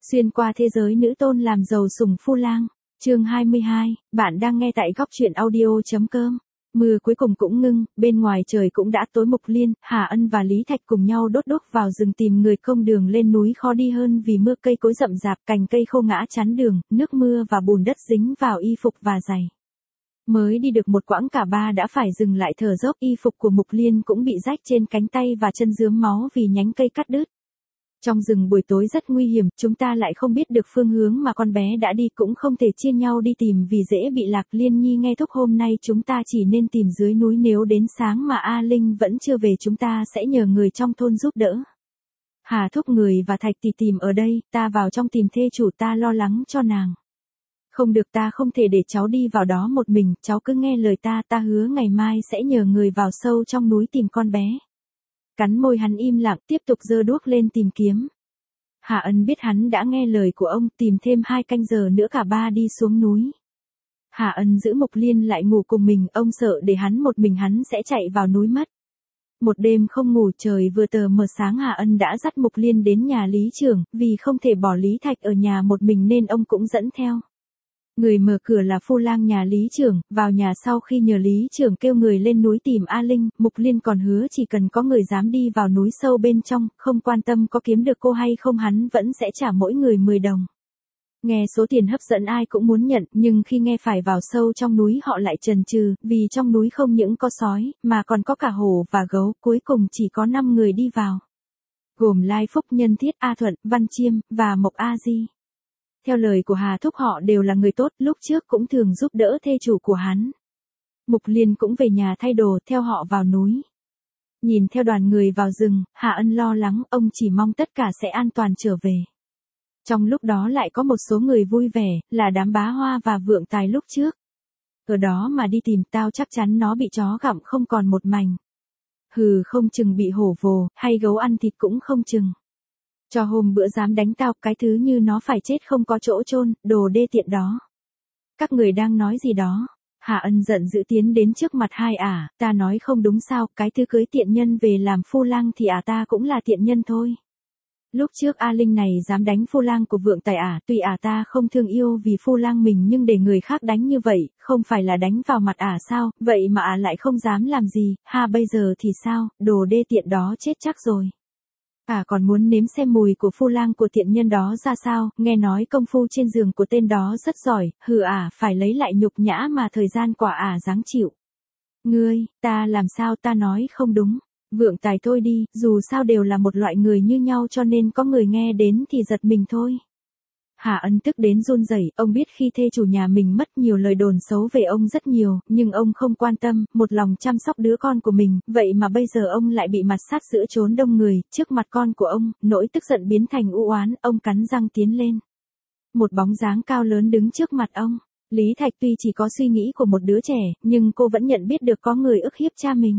Xuyên qua thế giới nữ tôn làm giàu sủng Phu Lang. Chương 22, bạn đang nghe tại góc truyện audio.com. Mưa cuối cùng cũng ngưng, bên ngoài trời cũng đã tối. Mục Liên, Hà Ân và Lý Thạch cùng nhau đốt đuốc vào rừng tìm người. Công đường lên núi khó đi hơn vì mưa, cây cối rậm rạp, cành cây khô ngã chắn đường, nước mưa và bùn đất dính vào y phục và giày. Mới đi được một quãng cả ba đã phải dừng lại thở dốc. Y phục của Mục Liên cũng bị rách trên cánh tay và chân, rướm máu vì nhánh cây cắt đứt. Trong rừng buổi tối rất nguy hiểm, chúng ta lại không biết được phương hướng mà con bé đã đi, cũng không thể chia nhau đi tìm vì dễ bị lạc. Liên Nhi nghe thúc, hôm nay chúng ta chỉ nên tìm dưới núi, nếu đến sáng mà A Linh vẫn chưa về chúng ta sẽ nhờ người trong thôn giúp đỡ. Hà thúc, người và Thạch thì tìm ở đây, ta vào trong tìm thê chủ, ta lo lắng cho nàng. Không được, ta không thể để cháu đi vào đó một mình, cháu cứ nghe lời ta hứa ngày mai sẽ nhờ người vào sâu trong núi tìm con bé. Cắn môi hắn im lặng, tiếp tục giơ đuốc lên tìm kiếm. Hà Ân biết hắn đã nghe lời của ông, tìm thêm 2 canh giờ nữa cả ba đi xuống núi. Hà Ân giữ Mục Liên lại ngủ cùng mình, ông sợ để hắn một mình hắn sẽ chạy vào núi mất. Một đêm không ngủ, trời vừa tờ mờ sáng Hà Ân đã dắt Mục Liên đến nhà Lý trưởng, vì không thể bỏ Lý Thạch ở nhà một mình nên ông cũng dẫn theo. Người mở cửa là Phu Lang nhà Lý trưởng, vào nhà sau khi nhờ Lý trưởng kêu người lên núi tìm A Linh. Mục Liên còn hứa chỉ cần có người dám đi vào núi sâu bên trong, không quan tâm có kiếm được cô hay không, hắn vẫn sẽ trả mỗi người 10 đồng. Nghe số tiền hấp dẫn ai cũng muốn nhận, nhưng khi nghe phải vào sâu trong núi họ lại chần chừ, vì trong núi không những có sói, mà còn có cả hổ và gấu. Cuối cùng chỉ có 5 người đi vào, gồm Lai Phúc, Nhân Thiết, A Thuận, Văn Chiêm, và Mộc A Di. Theo lời của Hà thúc, họ đều là người tốt, lúc trước cũng thường giúp đỡ thê chủ của hắn. Mục Liên cũng về nhà thay đồ, theo họ vào núi. Nhìn theo đoàn người vào rừng, Hà Ân lo lắng, ông chỉ mong tất cả sẽ an toàn trở về. Trong lúc đó lại có một số người vui vẻ, là đám Bá Hoa và Vượng Tài lúc trước. Ở đó mà đi tìm, tao chắc chắn nó bị chó gặm không còn một mảnh. Hừ, không chừng bị hổ vồ, hay gấu ăn thịt cũng không chừng. Cho hôm bữa dám đánh tao, cái thứ như nó phải chết không có chỗ chôn, đồ đê tiện đó. Các người đang nói gì đó? Hà Ân giận dữ tiến đến trước mặt hai ả, ta nói không đúng sao, cái thứ cưới tiện nhân về làm Phu Lang thì ta cũng là tiện nhân thôi. Lúc trước A Linh này dám đánh Phu Lang của Vượng Tài tuy ta không thương yêu vì Phu Lang mình, nhưng để người khác đánh như vậy, không phải là đánh vào mặt sao, vậy mà lại không dám làm gì. Bây giờ thì sao, đồ đê tiện đó chết chắc rồi. Còn muốn nếm xem mùi của Phu Lang của tiện nhân đó ra sao, nghe nói công phu trên giường của tên đó rất giỏi, phải lấy lại nhục nhã mà thời gian quả dáng chịu. Ngươi, ta làm sao, ta nói không đúng. Vượng Tài thôi đi, dù sao đều là một loại người như nhau, cho nên có người nghe đến thì giật mình thôi. Hà Ân tức đến run rẩy, ông biết khi thê chủ nhà mình mất, nhiều lời đồn xấu về ông rất nhiều, nhưng ông không quan tâm, một lòng chăm sóc đứa con của mình, vậy mà bây giờ ông lại bị mặt sát giữa chốn đông người, trước mặt con của ông, nỗi tức giận biến thành u oán, ông cắn răng tiến lên. Một bóng dáng cao lớn đứng trước mặt ông. Lý Thạch tuy chỉ có suy nghĩ của một đứa trẻ, nhưng cô vẫn nhận biết được có người ức hiếp cha mình.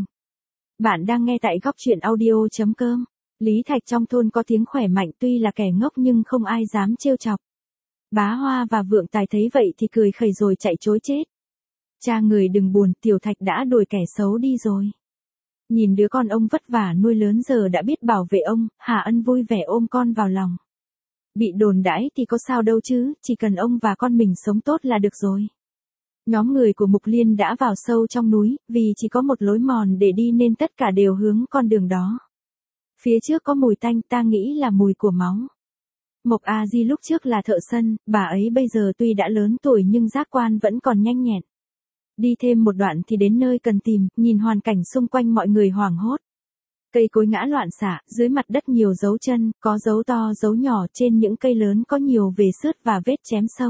Bạn đang nghe tại góc truyện audio.com. Lý Thạch trong thôn có tiếng khỏe mạnh, tuy là kẻ ngốc nhưng không ai dám trêu chọc. Bá Hoa và Vượng Tài thấy vậy thì cười khẩy rồi chạy trối chết. Cha người đừng buồn, Tiểu Thạch đã đuổi kẻ xấu đi rồi. Nhìn đứa con ông vất vả nuôi lớn giờ đã biết bảo vệ ông, Hà Ân vui vẻ ôm con vào lòng. Bị đồn đãi thì có sao đâu chứ, chỉ cần ông và con mình sống tốt là được rồi. Nhóm người của Mục Liên đã vào sâu trong núi, vì chỉ có một lối mòn để đi nên tất cả đều hướng con đường đó. Phía trước có mùi tanh, ta nghĩ là mùi của máu. Mộc A Di lúc trước là thợ săn, bà ấy bây giờ tuy đã lớn tuổi nhưng giác quan vẫn còn nhanh nhẹn. Đi thêm một đoạn thì đến nơi cần tìm, nhìn hoàn cảnh xung quanh mọi người hoảng hốt. Cây cối ngã loạn xạ, dưới mặt đất nhiều dấu chân, có dấu to dấu nhỏ, trên những cây lớn có nhiều vết xước và vết chém sâu.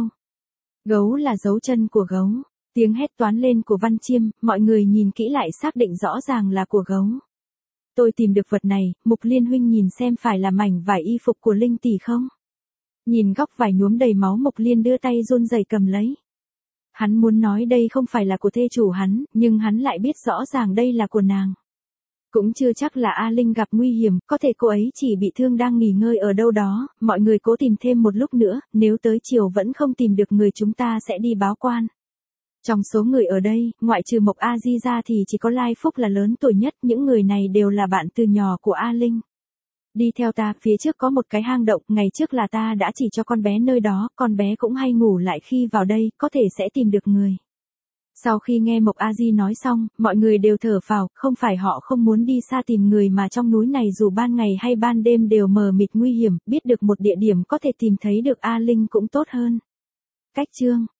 Gấu là dấu chân của gấu. Tiếng hét toán lên của Văn Chiêm, mọi người nhìn kỹ lại xác định rõ ràng là của gấu. Tôi tìm được vật này, Mục Liên huynh nhìn xem phải là mảnh vải y phục của Linh tỷ không? Nhìn góc vải nhuốm đầy máu, Mục Liên đưa tay run rẩy cầm lấy. Hắn muốn nói đây không phải là của thê chủ hắn, nhưng hắn lại biết rõ ràng đây là của nàng. Cũng chưa chắc là A Linh gặp nguy hiểm, có thể cô ấy chỉ bị thương đang nghỉ ngơi ở đâu đó. Mọi người cố tìm thêm một lúc nữa, nếu tới chiều vẫn không tìm được người chúng ta sẽ đi báo quan. Trong số người ở đây, ngoại trừ Mộc A Di ra thì chỉ có Lai Phúc là lớn tuổi nhất, những người này đều là bạn từ nhỏ của A Linh. Đi theo ta, phía trước có một cái hang động, ngày trước là ta đã chỉ cho con bé nơi đó, con bé cũng hay ngủ lại khi vào đây, có thể sẽ tìm được người. Sau khi nghe Mộc A Di nói xong, mọi người đều thở phào, không phải họ không muốn đi xa tìm người mà trong núi này dù ban ngày hay ban đêm đều mờ mịt nguy hiểm, biết được một địa điểm có thể tìm thấy được A Linh cũng tốt hơn. Cách chương